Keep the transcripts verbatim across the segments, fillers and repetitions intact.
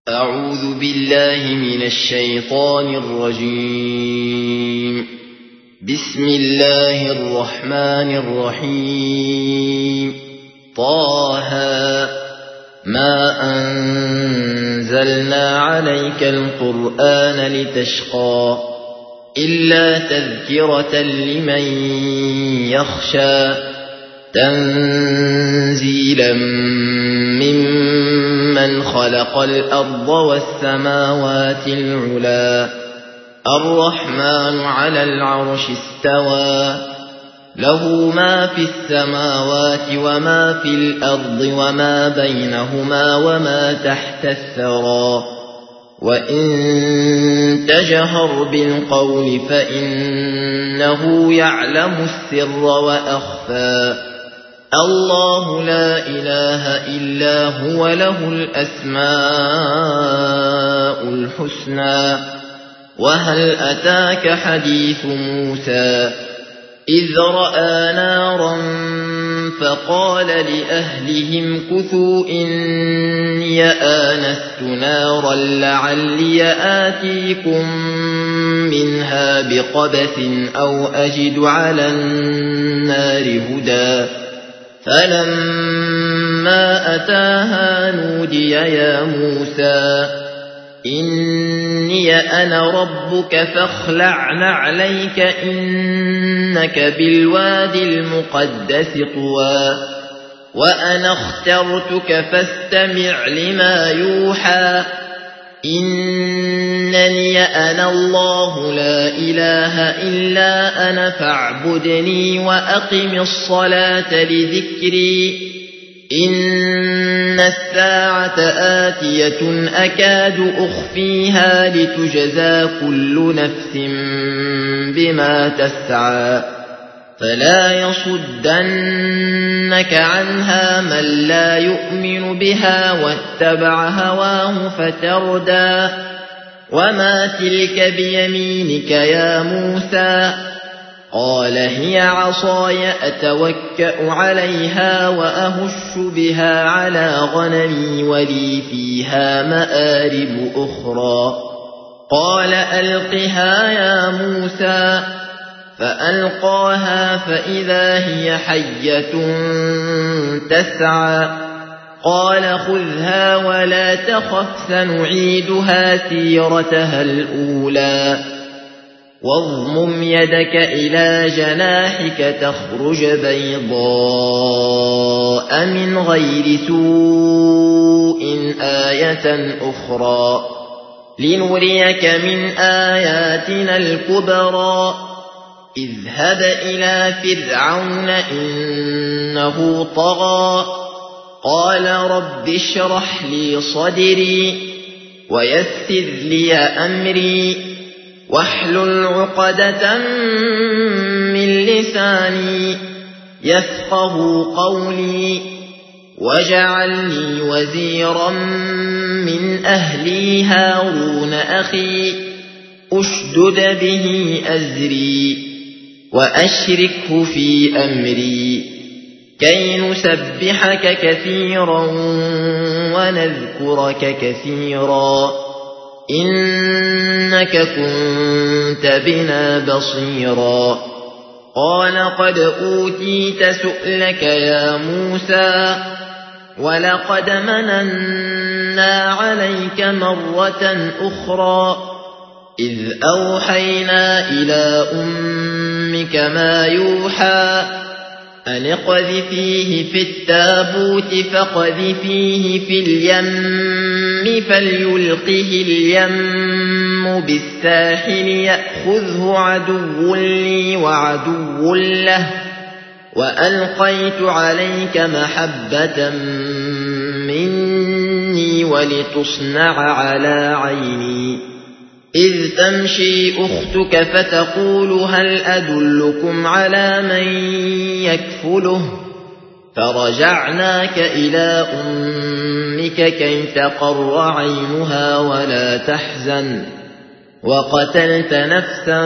أعوذ بالله من الشيطان الرجيم. بسم الله الرحمن الرحيم. طه ما أنزلنا عليك القرآن لتشقى إلا تذكرة لمن يخشى تنزيلا ممن خلق الأرض والسماوات العلا الرحمن على العرش استوى له ما في السماوات وما في الأرض وما بينهما وما تحت الثرى وإن تجهر بالقول فإنه يعلم السر وأخفى الله لا إله إلا هو له الأسماء الحسنى. وهل أتاك حديث موسى إذ رأى نارا فقال لأهلهم كثوا إني آنست نارا لعلي آتيكم منها بقبس أو أجد على النار هدى فلما أتاها نودي يا موسى إني أنا ربك فاخلع نعليك إنك بالوادي المقدس طوى وأنا اخترتك فاستمع لما يوحى إنني أنا الله لا إله إلا أنا فاعبدني وأقم الصلاة لذكري إن الساعة آتية أكاد أخفيها لتجزى كل نفس بما تسعى فلا يصدنك عنها من لا يؤمن بها واتبع هواه فتردى وما تلك بيمينك يا موسى قال هي عصاي أتوكأ عليها وأهش بها على غنمي ولي فيها مآرب أخرى قال ألقها يا موسى فألقاها فإذا هي حية تسعى قال خذها ولا تخف سنعيدها سيرتها الأولى واضمم يدك إلى جناحك تخرج بيضاء من غير سوء آية أخرى لنريك من آياتنا الكبرى اذهب إلى فرعون إنه طغى قال رب اشرح لي صدري ويسر لي أمري واحلل عقدة من لساني يفقه قولي واجعل لي وزيرا من أهلي هارون أخي أشدد به أزري وأشركه في أمري كي نسبحك كثيرا ونذكرك كثيرا إنك كنت بنا بصيرا قال قد أوتيت سؤلك يا موسى ولقد مننا عليك مرة أخرى إذ أوحينا إلى أمك ما يوحى أن اقذفيه في التابوت فاقذفيه في اليم فليلقه اليم بالساحل يأخذه عدو لي وعدو له وألقيت عليك محبة مني ولتصنع على عيني إذ تمشي أختك فتقول هل أدلكم على من يكفله فرجعناك إلى أمك كي تقر عينها ولا تحزن وقتلت نفسا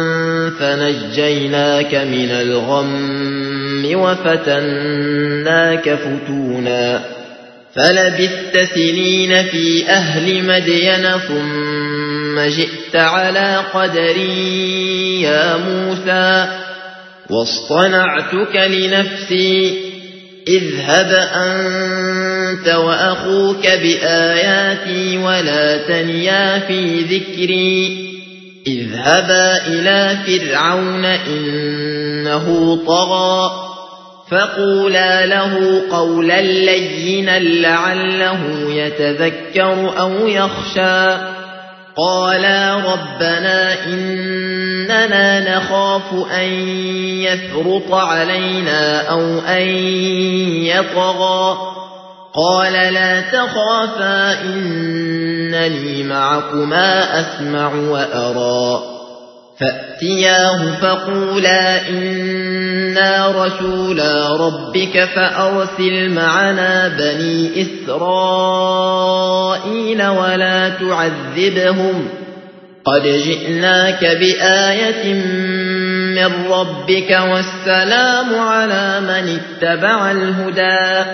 فنجيناك من الغم وفتناك فتونا فلبثت سنين في أهل مدين ثم جئت على قدري يا موسى واصطنعتك لنفسي اذهب أنت وأخوك بآياتي ولا تنيا في ذكري اذهبا إلى فرعون إنه طغى فقولا له قولا لينا لعله يتذكر أو يخشى قالا ربنا إننا نخاف أن يفرط علينا أو أن يطغى قال لا تخافا إنني معكما أسمع وأرى فأتياه فقولا إنا رسولا ربك فأرسل معنا بني إسرائيل ولا تعذبهم قد جئناك بآية من ربك والسلام على من اتبع الهدى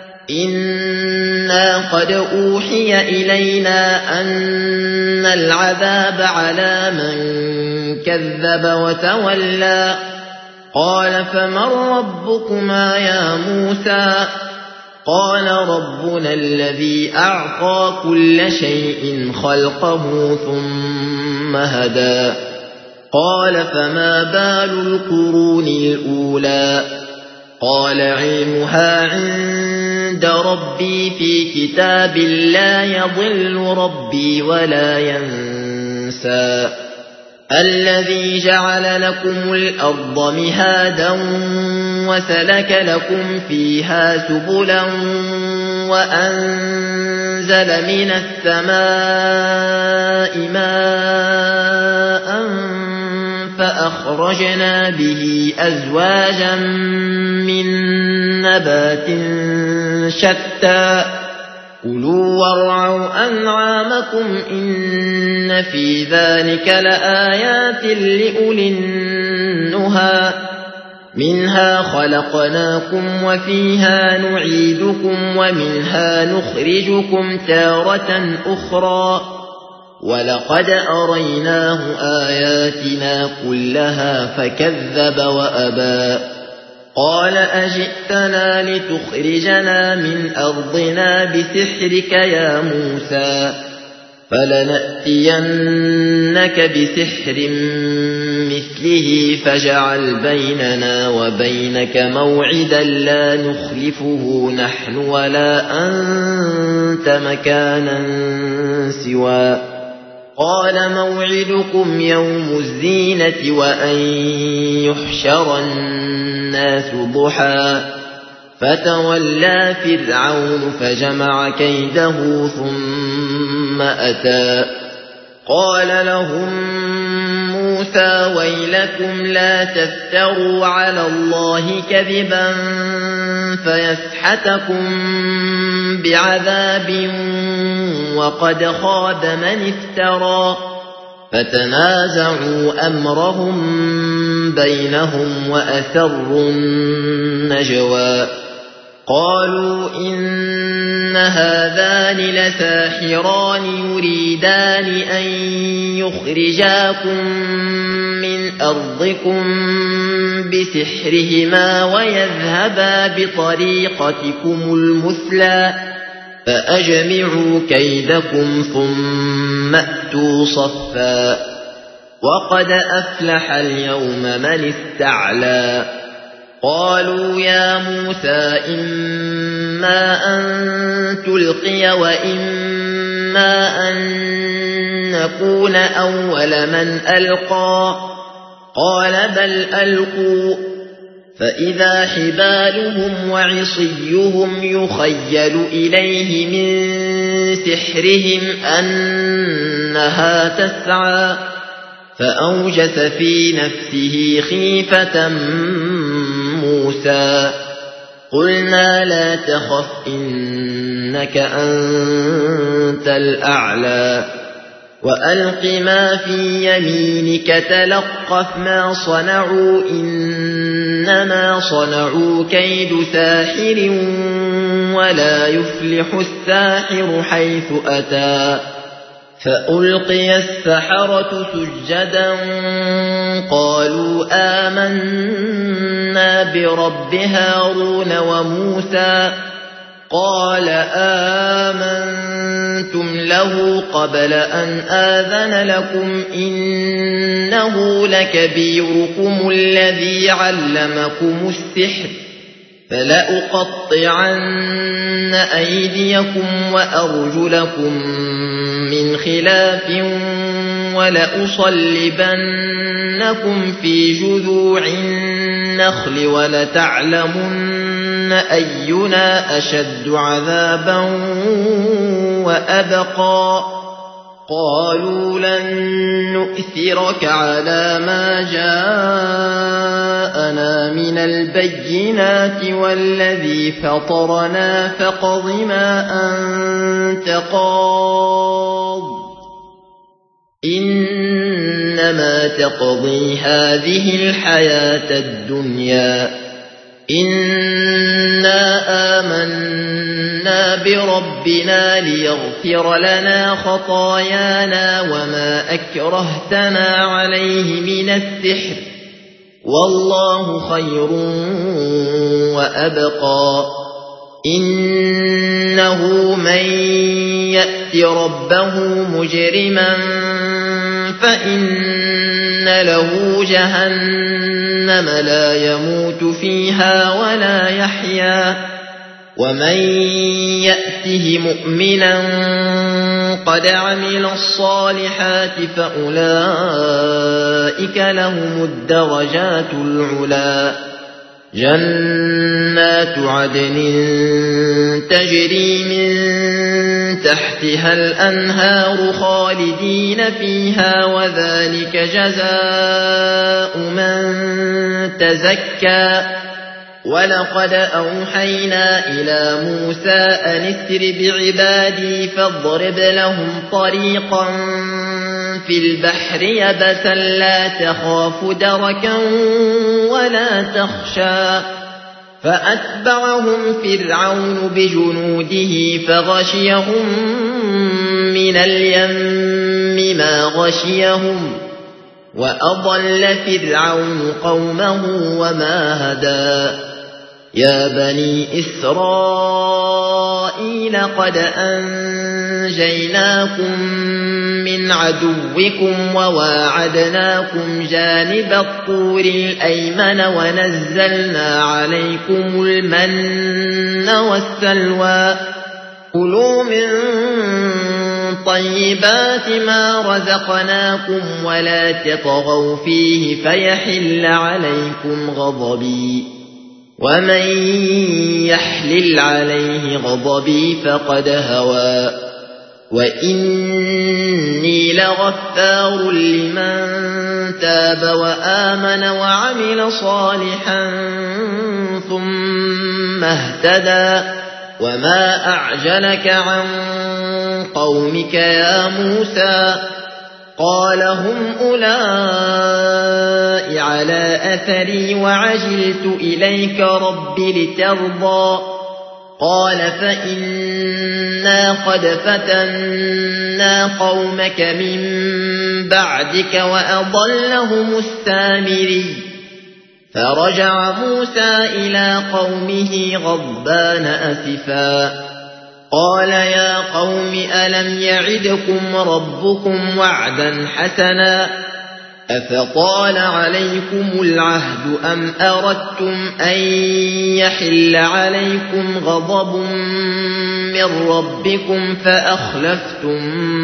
إنا قد أوحي إلينا أن العذاب على من كذب وتولى قال فمن ربكما يا موسى قال ربنا الذي أعطى كل شيء خلقه ثم هدى قال فما بال القرون الأولى قال علمها عند ربي في كتاب لا يضل ربي ولا ينسى الذي جعل لكم الأرض مهادا وسلك لكم فيها سبلا وأنزل من السماء ماء فأخرجنا به أزواجا من نبات شتى كلوا وارعوا أنعامكم إن في ذلك لآيات لأولي النهى منها خلقناكم وفيها نعيدكم ومنها نخرجكم تارة أخرى ولقد أريناه آياتنا كلها فكذب وأبى قال أجئتنا لتخرجنا من أرضنا بسحرك يا موسى فلنأتينك بسحر مثله فاجعل بيننا وبينك موعدا لا نخلفه نحن ولا أنت مكانا سوى قال موعدكم يوم الزينة وأن يحشر الناس ضحى فتولى فرعون فجمع كيده ثم أتى قال لهم موسى ويلكم لا تفتروا على الله كذبا فيسحتكم بعذاب وقد خاب من افترى فتنازعوا أمرهم بينهم وأسروا النجوى قالوا إن هذان لساحران يريدان أن يخرجاكم من أرضكم بسحرهما ويذهبا بطريقتكم المثلى فأجمعوا كيدكم ثم أتوا صفا وقد أفلح اليوم من استعلى قالوا يا موسى إما أن تلقي وإما أن نكون أول من ألقى قال بل ألقوا فإذا حبالهم وعصيهم يخيل إليه من سحرهم أنها تسعى فأوجس في نفسه خيفة موسى قلنا لا تخف إنك أنت الأعلى وألق ما في يمينك تلقف ما صنعوا إنما صنعوا كيد ساحر ولا يفلح الساحر حيث أتى فألقي السحرة سجدا قالوا آمنا برب هارون وموسى قال آمنتم له قبل أن آذن لكم إنه لكبيركم الذي علمكم السحر فلأقطعن أيديكم وأرجلكم من خلاف ولأصلبنكم في جذوع النخل ولتعلمن أينا أشد عذابا وأبقى قالوا لن نؤثرك على ما جاءنا من البينات والذي فطرنا فاقض ما أنت قاض إنما تقضي هذه الحياة الدنيا إنا آمنا بربنا ليغفر لنا خطايانا وما أكرهتنا عليه من السحر والله خير وأبقى إنه من يأت ربه مجرما فإن له جهنم لا يموت فيها ولا يحيا ومن يأته مؤمنا قد عمل الصالحات فأولئك لهم الدرجات العلا جنات عدن تجري من تحتها الأنهار خالدين فيها وذلك جزاء من تزكى ولقد أوحينا إلى موسى أن اسر بعبادي فاضرب لهم طريقا في البحر يبسا لا تخاف دركا ولا تخشى فأتبعهم فرعون بجنوده فغشيهم من اليم ما غشيهم وأضل فرعون قومه وما هدى يا بني إسرائيل قد أنجيناكم من عدوكم وواعدناكم جانب الطور الأيمن ونزلنا عليكم المن والسلوى كلوا من طيبات ما رزقناكم ولا تطغوا فيه فيحل عليكم غضبي ومن يحلل عليه غضبي فقد هوى وإني لغفار لمن تاب وآمن وعمل صالحا ثم اهتدى وما أعجلك عن قومك يا موسى قال هم أولئك على أثري وعجلت إليك رب لترضى قال فإنا قد فتنا قومك من بعدك وأضلهم السامري فرجع موسى إلى قومه غضبان أسفا قال يا قوم ألم يعدكم ربكم وعدا حسنا أفطال عليكم العهد أم أردتم أن يحل عليكم غضب من ربكم فأخلفتم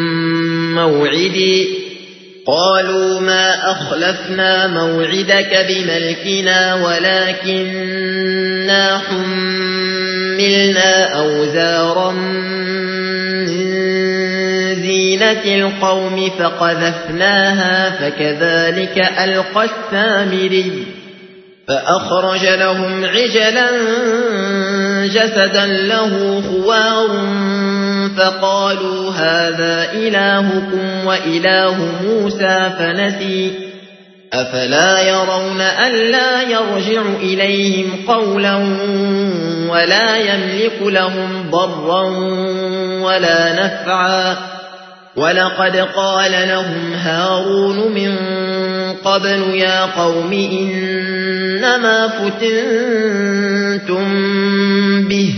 موعدي قالوا ما أخلفنا موعدك بملكنا ولكننا حملنا أوزارا من زينة القوم فقذفناها فكذلك ألقى السامري فأخرج لهم عجلا جسدا له خوار فقالوا هذا إلهكم وإله موسى فنسي أفلا يرون ألا يرجع إليهم قولا ولا يملك لهم ضرا ولا نفعا ولقد قال لهم هارون من قبل يا قوم إنما فتنتم به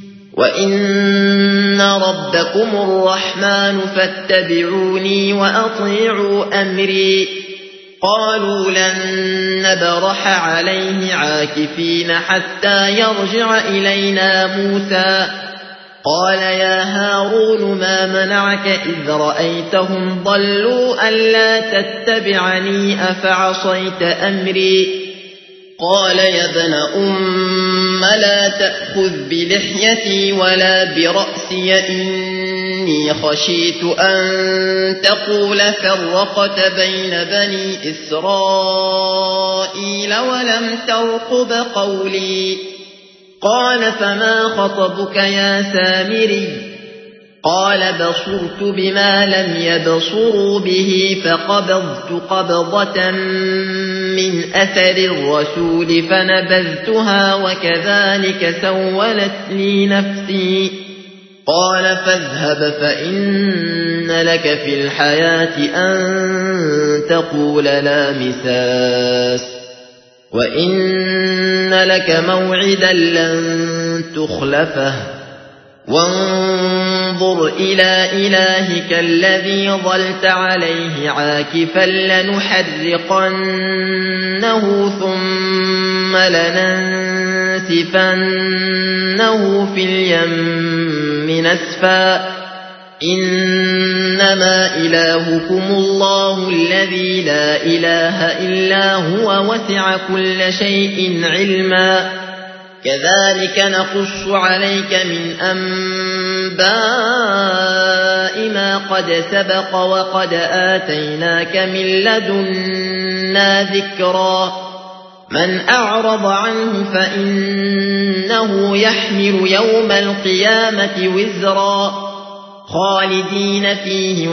وإن ربكم الرحمن فاتبعوني وأطيعوا أمري قالوا لن نبرح عليه عاكفين حتى يرجع إلينا موسى قال يا هارون ما منعك إذ رأيتهم ضلوا ألا تتبعني أفعصيت أمري قال يا ابن أم لا تأخذ بلحيتي ولا برأسي إني خشيت أن تقول فرقت بين بني إسرائيل ولم ترقب قولي قال فما خطبك يا سامري قال بصرت بما لم يبصروا به فقبضت قبضة من أثر الرسول فنبذتها وكذلك سولت لي نفسي قال فاذهب فإن لك في الحياة أن تقول لا مساس وإن لك موعدا لن تخلفه وانظر إلى إلهك الذي ظلت عليه عاكفا لنحرقنه ثم لننسفنه في اليم نسفا إنما إلهكم الله الذي لا إله إلا هو وسع كل شيء علما كذلك نقص عليك من أنباء ما قد سبق وقد آتيناك من لدنا ذكرا من أعرض عنه فإنه يحمل يوم القيامة وزرا خالدين فيه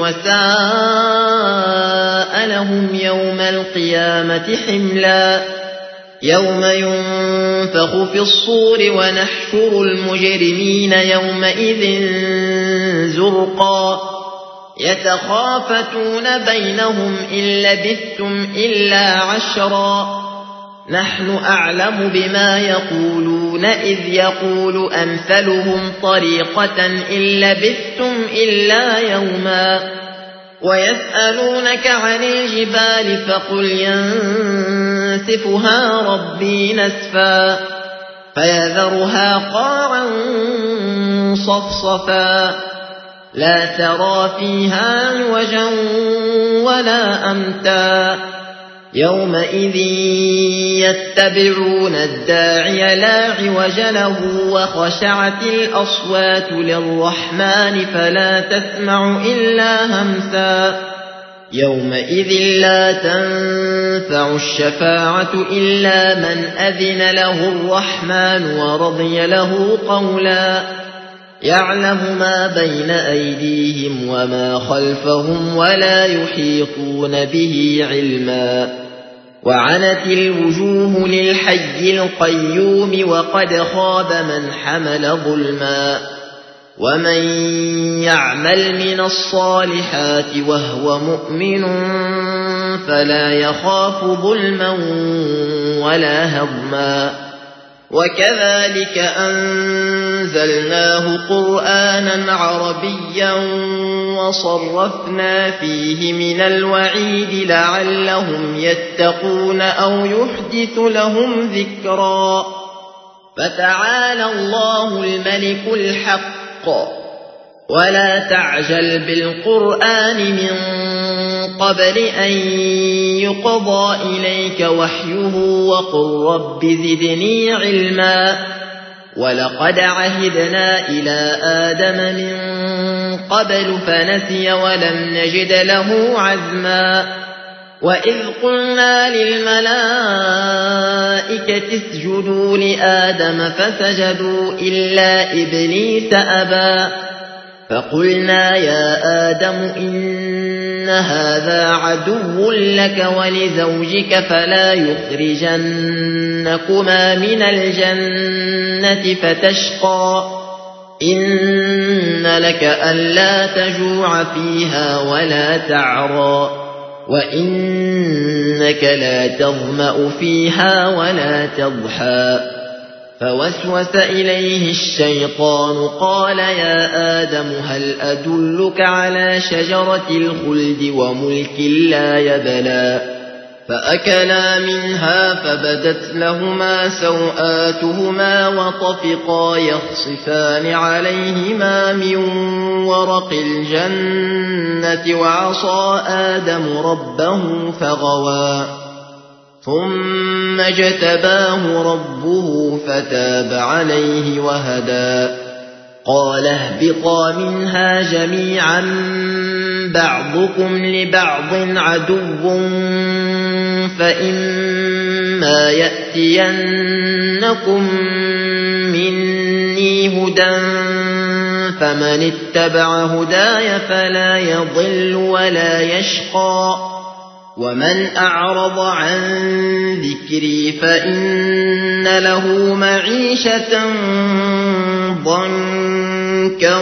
وساء لهم يوم القيامة حملا يوم ينفخ في الصور ونحشر المجرمين يومئذ زرقا يتخافتون بينهم إن لبثتم إلا عشرا نحن أعلم بما يقولون إذ يقول أمثلهم طريقة إن لبثتم إلا يوما ويسألونك عن الجبال فقل ينسفها ربي نسفا فيذرها قاعا صفصفا لا ترى فيها عوجا ولا أمتا يومئذ يتبعون الداعي لا عوج له وخشعت الأصوات للرحمن فلا تسمع إلا همسا يومئذ لا تنفع الشفاعة إلا من أذن له الرحمن ورضي له قولا يعلم ما بين أيديهم وما خلفهم ولا يحيطون به علما وعنت الوجوه للحي القيوم وقد خاب من حمل ظلما ومن يعمل من الصالحات وهو مؤمن فلا يخاف ظلما ولا هضما وكذلك أنزلناه قرآنا عربيا وصرفنا فيه من الوعيد لعلهم يتقون أو يحدث لهم ذكرا فتعالى الله الملك الحق ولا تعجل بالقرآن من قبل أن يقضى إليك وحيه وقل رب زدني علما ولقد عهدنا إلى آدم من قبل فنسي ولم نجد له عزما وإذ قلنا للملائكة اسجدوا لآدم فسجدوا إلا إبليس أبى فقلنا يا آدم إن هذا عدو لك ولزوجك فلا يخرجنكما من الجنة فتشقى إن لك ألا تجوع فيها ولا تعرى وإنك لا تظمأ فيها ولا تضحى فوسوس إليه الشيطان قال يا آدم هل أدلك على شجرة الخلد وملك لا يبلى فأكلا منها فبدت لهما سوآتهما وطفقا يخصفان عليهما من ورق الجنة وعصى آدم ربه فغوى ثم اجتباه ربه فتاب عليه وهدى قال اهبطا منها جميعا بعضكم لبعض عدو فإما يأتينكم مني هدى فمن اتبع هداي فلا يضل ولا يشقى ومن أعرض عن ذكري فإن له معيشة ضنكا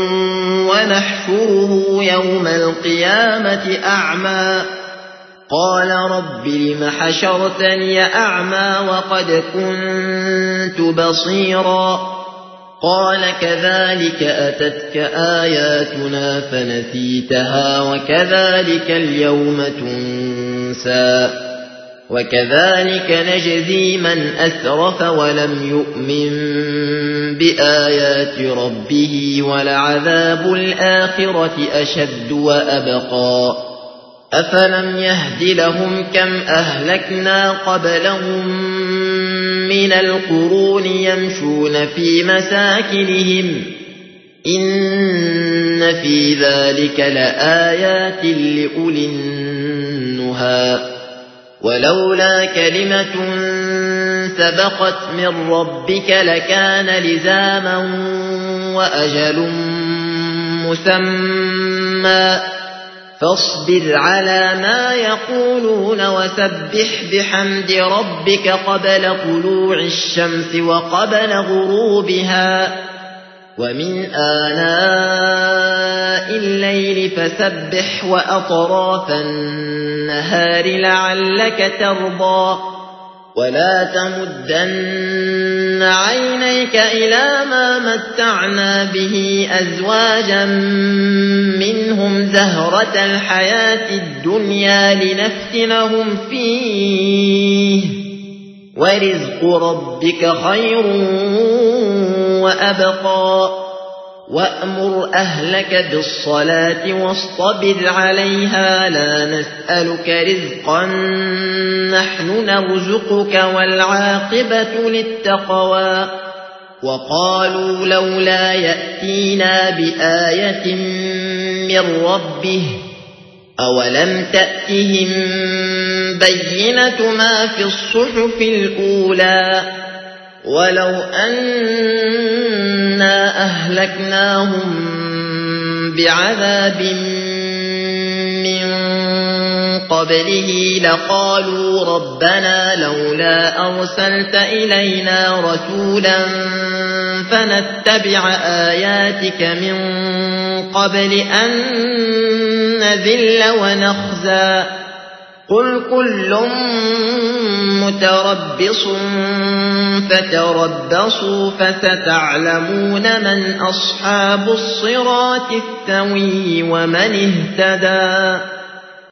ونحشره يوم القيامة أعمى قال رب لم حشرتني أعمى وقد كنت بصيرا قال كذلك أتتك آياتنا فنسيتها وكذلك اليوم تنسى وكذلك نجزي من أسرف ولم يؤمن بآيات ربه ولعذاب الآخرة أشد وأبقى أفلم يهد لهم كم أهلكنا قبلهم من القرون يمشون في مساكنهم إن في ذلك لآيات لأولي النهى ولولا كلمة سبقت من ربك لكان لزاما وأجل مسمى فاصبر على ما يقولون وسبح بحمد ربك قبل طلوع الشمس وقبل غروبها ومن آناء الليل فسبح وأطراف النهار لعلك ترضى ولا تمدن عينيك إلى ما متعنا به أزواجا منهم زهرة الحياة الدنيا لنفتنهم فيه ورزق ربك خير وأبقى وأمر أهلك بالصلاة واصطبر عليها لا نسألك رزقا نحن نرزقك والعاقبة للتقوى وقالوا لولا يأتينا بآية من ربه أولم تأتهم بينة ما في الصحف الأولى ولو أنا أهلكناهم بعذاب من قبله لقالوا ربنا لولا أرسلت إلينا رسولا فنتبع آياتك من قبل أن نذل ونخزى قل كل متربص فتربصوا فستعلمون من أصحاب الصراط السوي ومن اهتدى